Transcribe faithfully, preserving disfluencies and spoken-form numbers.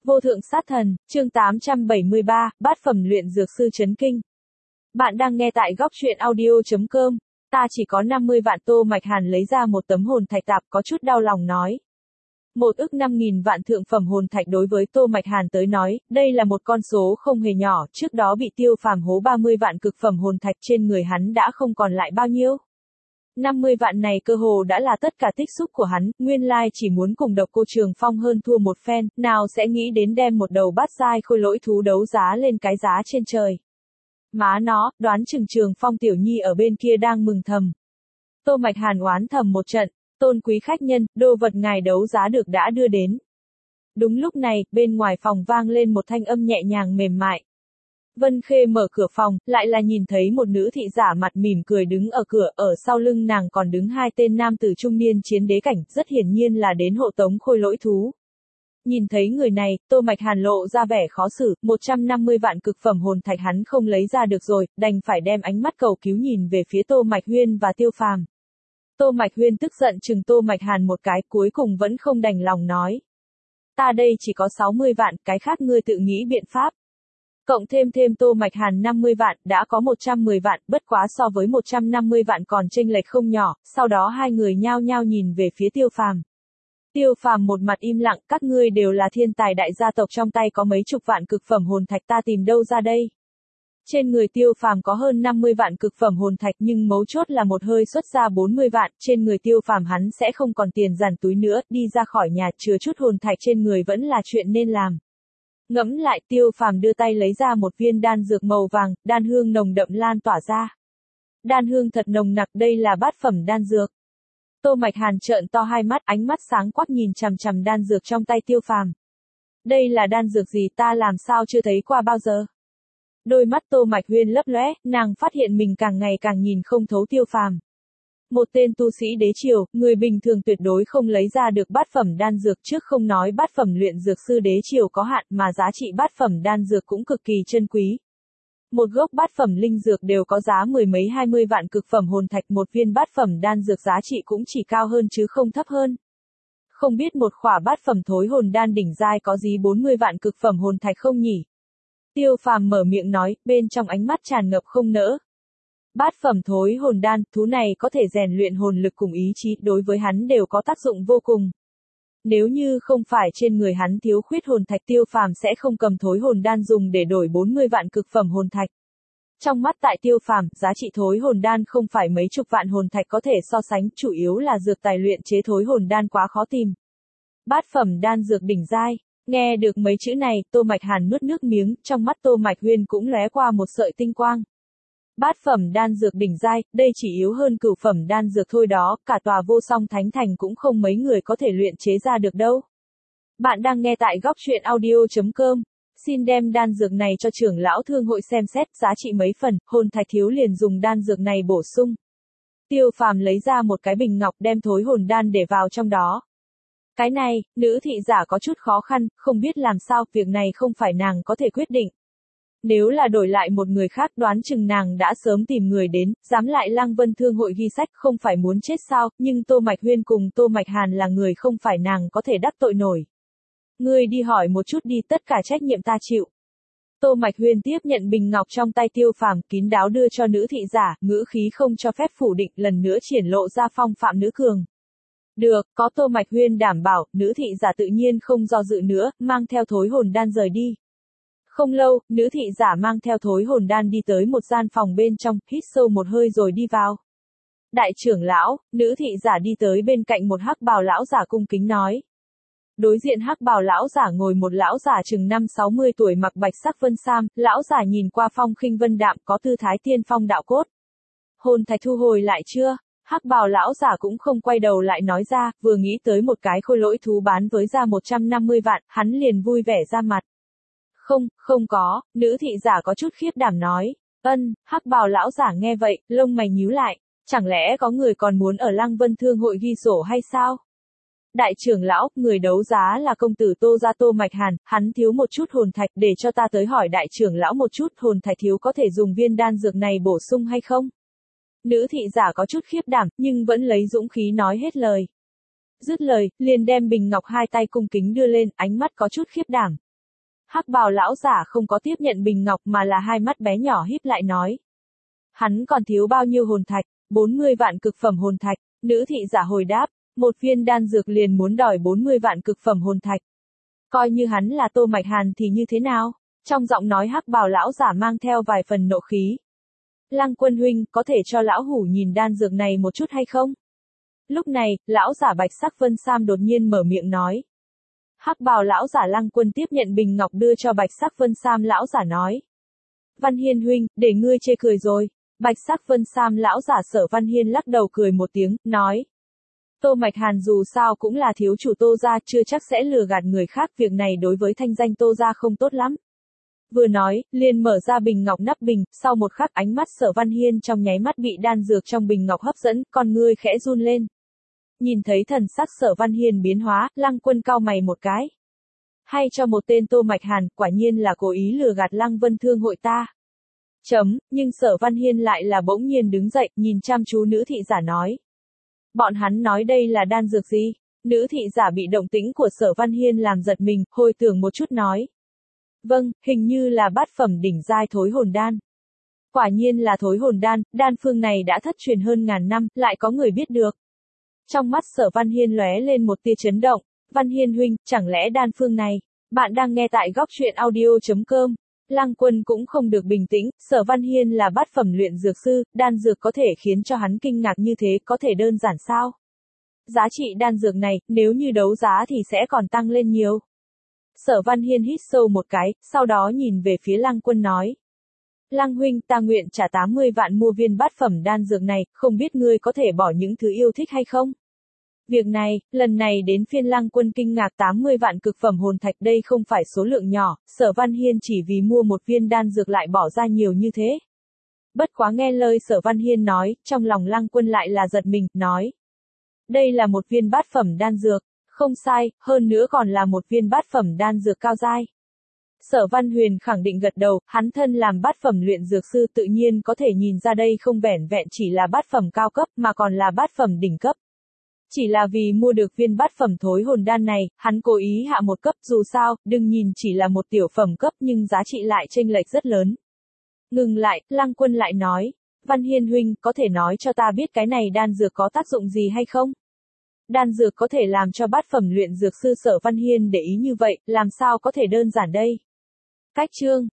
Vô thượng sát thần, chương tám trăm bảy mươi ba, bát phẩm luyện dược sư chấn kinh. Bạn đang nghe tại góc truyện audio.com, ta chỉ có năm mươi vạn. Tô Mạch Hàn lấy ra một tấm hồn thạch tạp, có chút đau lòng nói. Một ức năm nghìn vạn thượng phẩm hồn thạch đối với Tô Mạch Hàn tới nói, đây là một con số không hề nhỏ, trước đó bị Tiêu Phàm hố ba mươi vạn cực phẩm hồn thạch trên người hắn đã không còn lại bao nhiêu. năm mươi vạn này cơ hồ đã là tất cả tích xúc của hắn, nguyên lai chỉ muốn cùng Độc Cô Trường Phong hơn thua một phen, nào sẽ nghĩ đến đem một đầu bát giai khôi lỗi thú đấu giá lên cái giá trên trời. Má nó, đoán chừng Trường Phong tiểu nhi ở bên kia đang mừng thầm. Tô Mạch Hàn oán thầm một trận, tôn quý khách nhân, đồ vật ngài đấu giá được đã đưa đến. Đúng lúc này, bên ngoài phòng vang lên một thanh âm nhẹ nhàng mềm mại. Vân Khê mở cửa phòng, lại là nhìn thấy một nữ thị giả mặt mỉm cười đứng ở cửa, ở sau lưng nàng còn đứng hai tên nam tử trung niên chiến đế cảnh, rất hiển nhiên là đến hộ tống khôi lỗi thú. Nhìn thấy người này, Tô Mạch Hàn lộ ra vẻ khó xử, một trăm năm mươi vạn cực phẩm hồn thạch hắn không lấy ra được rồi, đành phải đem ánh mắt cầu cứu nhìn về phía Tô Mạch Huyên và Tiêu Phàm. Tô Mạch Huyên tức giận chừng Tô Mạch Hàn một cái, cuối cùng vẫn không đành lòng nói. Ta đây chỉ có sáu mươi vạn, cái khác ngươi tự nghĩ biện pháp. Cộng thêm thêm Tô Mạch Hàn năm mươi vạn, đã có một trăm mười vạn, bất quá so với một trăm năm mươi vạn còn chênh lệch không nhỏ, sau đó hai người nhao nhao nhìn về phía Tiêu Phàm. Tiêu Phàm một mặt im lặng, các ngươi đều là thiên tài đại gia tộc, trong tay có mấy chục vạn cực phẩm hồn thạch ta tìm đâu ra đây. Trên người Tiêu Phàm có hơn năm mươi vạn cực phẩm hồn thạch, nhưng mấu chốt là một hơi xuất ra bốn mươi vạn, trên người Tiêu Phàm hắn sẽ không còn tiền dàn túi nữa, đi ra khỏi nhà chứa chút hồn thạch trên người vẫn là chuyện nên làm. Ngẫm lại, Tiêu Phàm đưa tay lấy ra một viên đan dược màu vàng, đan hương nồng đậm lan tỏa ra. Đan hương thật nồng nặc, đây là bát phẩm đan dược. Tô Mạch Hàn trợn to hai mắt, ánh mắt sáng quắc nhìn chằm chằm đan dược trong tay Tiêu Phàm. Đây là đan dược gì, ta làm sao chưa thấy qua bao giờ? Đôi mắt Tô Mạch Huyên lấp lóe, nàng phát hiện mình càng ngày càng nhìn không thấu Tiêu Phàm. Một tên tu sĩ đế triều, người bình thường tuyệt đối không lấy ra được bát phẩm đan dược, trước không nói bát phẩm luyện dược sư đế triều có hạn, mà giá trị bát phẩm đan dược cũng cực kỳ chân quý. Một gốc bát phẩm linh dược đều có giá mười mấy hai mươi vạn cực phẩm hồn thạch, một viên bát phẩm đan dược giá trị cũng chỉ cao hơn chứ không thấp hơn. Không biết một khỏa bát phẩm thối hồn đan đỉnh giai có gì bốn mươi vạn cực phẩm hồn thạch không nhỉ? Tiêu Phàm mở miệng nói, bên trong ánh mắt tràn ngập không nỡ. Bát phẩm thối hồn đan, thú này có thể rèn luyện hồn lực cùng ý chí, đối với hắn đều có tác dụng vô cùng. Nếu như không phải trên người hắn thiếu khuyết hồn thạch, Tiêu Phàm sẽ không cầm thối hồn đan dùng để đổi bốn mươi vạn cực phẩm hồn thạch. Trong mắt tại Tiêu Phàm, giá trị thối hồn đan không phải mấy chục vạn hồn thạch có thể so sánh, chủ yếu là dược tài luyện chế thối hồn đan quá khó tìm. Bát phẩm đan dược đỉnh giai. Nghe được mấy chữ này, Tô Mạch Hàn nuốt nước miếng, trong mắt Tô Mạch Huyên cũng lóe qua một sợi tinh quang. Bát phẩm đan dược đỉnh giai, đây chỉ yếu hơn cửu phẩm đan dược thôi đó, cả tòa Vô Song Thánh Thành cũng không mấy người có thể luyện chế ra được đâu. Bạn đang nghe tại góc truyện audio.com, xin đem đan dược này cho trưởng lão thương hội xem xét, giá trị mấy phần, hồn thạch thiếu liền dùng đan dược này bổ sung. Tiêu Phàm lấy ra một cái bình ngọc đem thối hồn đan để vào trong đó. Cái này, nữ thị giả có chút khó khăn, không biết làm sao, việc này không phải nàng có thể quyết định. Nếu là đổi lại một người khác, đoán chừng nàng đã sớm tìm người đến, dám lại Lăng Vân Thương hội ghi sách, không phải muốn chết sao, nhưng Tô Mạch Huyên cùng Tô Mạch Hàn là người không phải nàng có thể đắc tội nổi. Ngươi đi hỏi một chút đi, tất cả trách nhiệm ta chịu. Tô Mạch Huyên tiếp nhận bình ngọc trong tay Tiêu Phàm, kín đáo đưa cho nữ thị giả, ngữ khí không cho phép phủ định, lần nữa triển lộ ra phong phạm nữ cường. Được, có Tô Mạch Huyên đảm bảo, nữ thị giả tự nhiên không do dự nữa, mang theo thối hồn đan rời đi. Không lâu, nữ thị giả mang theo thối hồn đan đi tới một gian phòng bên trong, hít sâu một hơi rồi đi vào. Đại trưởng lão, nữ thị giả đi tới bên cạnh một hắc bào lão giả cung kính nói. Đối diện hắc bào lão giả ngồi một lão giả chừng năm sáu mươi tuổi mặc bạch sắc vân sam, lão giả nhìn qua phong khinh vân đạm, có tư thái tiên phong đạo cốt. Hồn thạch thu hồi lại chưa? Hắc bào lão giả cũng không quay đầu lại nói ra, vừa nghĩ tới một cái khôi lỗi thú bán với giá một trăm năm mươi vạn, hắn liền vui vẻ ra mặt. Không, không có, nữ thị giả có chút khiếp đảm nói. Ân, hắc bào lão giả nghe vậy, lông mày nhíu lại, chẳng lẽ có người còn muốn ở Lăng Vân Thương hội ghi sổ hay sao? Đại trưởng lão, người đấu giá là công tử Tô gia Tô Mạch Hàn, hắn thiếu một chút hồn thạch, để cho ta tới hỏi đại trưởng lão một chút, hồn thạch thiếu có thể dùng viên đan dược này bổ sung hay không? Nữ thị giả có chút khiếp đảm, nhưng vẫn lấy dũng khí nói hết lời. Dứt lời, liền đem bình ngọc hai tay cung kính đưa lên, ánh mắt có chút khiếp đảm. Hắc bào lão giả không có tiếp nhận bình ngọc mà là hai mắt bé nhỏ híp lại nói. Hắn còn thiếu bao nhiêu hồn thạch? bốn mươi vạn cực phẩm hồn thạch. Nữ thị giả hồi đáp, một viên đan dược liền muốn đòi bốn mươi vạn cực phẩm hồn thạch. Coi như hắn là Tô Mạch Hàn thì như thế nào? Trong giọng nói hắc bào lão giả mang theo vài phần nộ khí. Lăng Quân huynh, có thể cho lão hủ nhìn đan dược này một chút hay không? Lúc này, lão giả Bạch Sắc Vân Sam đột nhiên mở miệng nói. Hắc bào lão giả Lăng Quân tiếp nhận bình ngọc đưa cho Bạch Sắc Vân Sam lão giả nói. Văn Hiên huynh, để ngươi chê cười rồi. Bạch Sắc Vân Sam lão giả Sở Văn Hiên lắc đầu cười một tiếng, nói. Tô Mạch Hàn dù sao cũng là thiếu chủ Tô gia, chưa chắc sẽ lừa gạt người khác, việc này đối với thanh danh Tô gia không tốt lắm. Vừa nói, liền mở ra bình ngọc nắp bình, sau một khắc ánh mắt Sở Văn Hiên trong nháy mắt bị đan dược trong bình ngọc hấp dẫn, con ngươi khẽ run lên. Nhìn thấy thần sắc Sở Văn Hiên biến hóa, Lăng Quân cau mày một cái. Hay cho một tên Tô Mạch Hàn, quả nhiên là cố ý lừa gạt Lăng Vân Thương hội ta. Chấm, nhưng Sở Văn Hiên lại là bỗng nhiên đứng dậy, nhìn chăm chú nữ thị giả nói. Bọn hắn nói đây là đan dược gì? Nữ thị giả bị động tĩnh của Sở Văn Hiên làm giật mình, hồi tưởng một chút nói. Vâng, hình như là bát phẩm đỉnh giai thối hồn đan. Quả nhiên là thối hồn đan, đan phương này đã thất truyền hơn ngàn năm, lại có người biết được. Trong mắt Sở Văn Hiên lóe lên một tia chấn động. Văn Hiên huynh, chẳng lẽ đan phương này? Bạn đang nghe tại góc truyện audio chấm com. Lăng Quân cũng không được bình tĩnh, Sở Văn Hiên là bát phẩm luyện dược sư, đan dược có thể khiến cho hắn kinh ngạc như thế, có thể đơn giản sao? Giá trị đan dược này, nếu như đấu giá thì sẽ còn tăng lên nhiều. Sở Văn Hiên hít sâu một cái, sau đó nhìn về phía Lăng Quân nói. Lăng huynh, ta nguyện trả tám mươi vạn mua viên bát phẩm đan dược này, không biết ngươi có thể bỏ những thứ yêu thích hay không? Việc này, lần này đến phiên Lăng Quân kinh ngạc tám mươi vạn cực phẩm hồn thạch, đây không phải số lượng nhỏ, Sở Văn Hiên chỉ vì mua một viên đan dược lại bỏ ra nhiều như thế. Bất quá nghe lời Sở Văn Hiên nói, trong lòng Lăng Quân lại là giật mình, nói. Đây là một viên bát phẩm đan dược, không sai, hơn nữa còn là một viên bát phẩm đan dược cao giai. Sở Văn Huyền khẳng định gật đầu, hắn thân làm bát phẩm luyện dược sư tự nhiên có thể nhìn ra đây không vẻn vẹn chỉ là bát phẩm cao cấp mà còn là bát phẩm đỉnh cấp. Chỉ là vì mua được viên bát phẩm thối hồn đan này, hắn cố ý hạ một cấp, dù sao, đừng nhìn chỉ là một tiểu phẩm cấp nhưng giá trị lại chênh lệch rất lớn. Ngừng lại, Lăng Quân lại nói, Văn Hiên huynh, có thể nói cho ta biết cái này đan dược có tác dụng gì hay không? Đan dược có thể làm cho bát phẩm luyện dược sư Sở Văn Hiên để ý như vậy, làm sao có thể đơn giản đây? Cách chương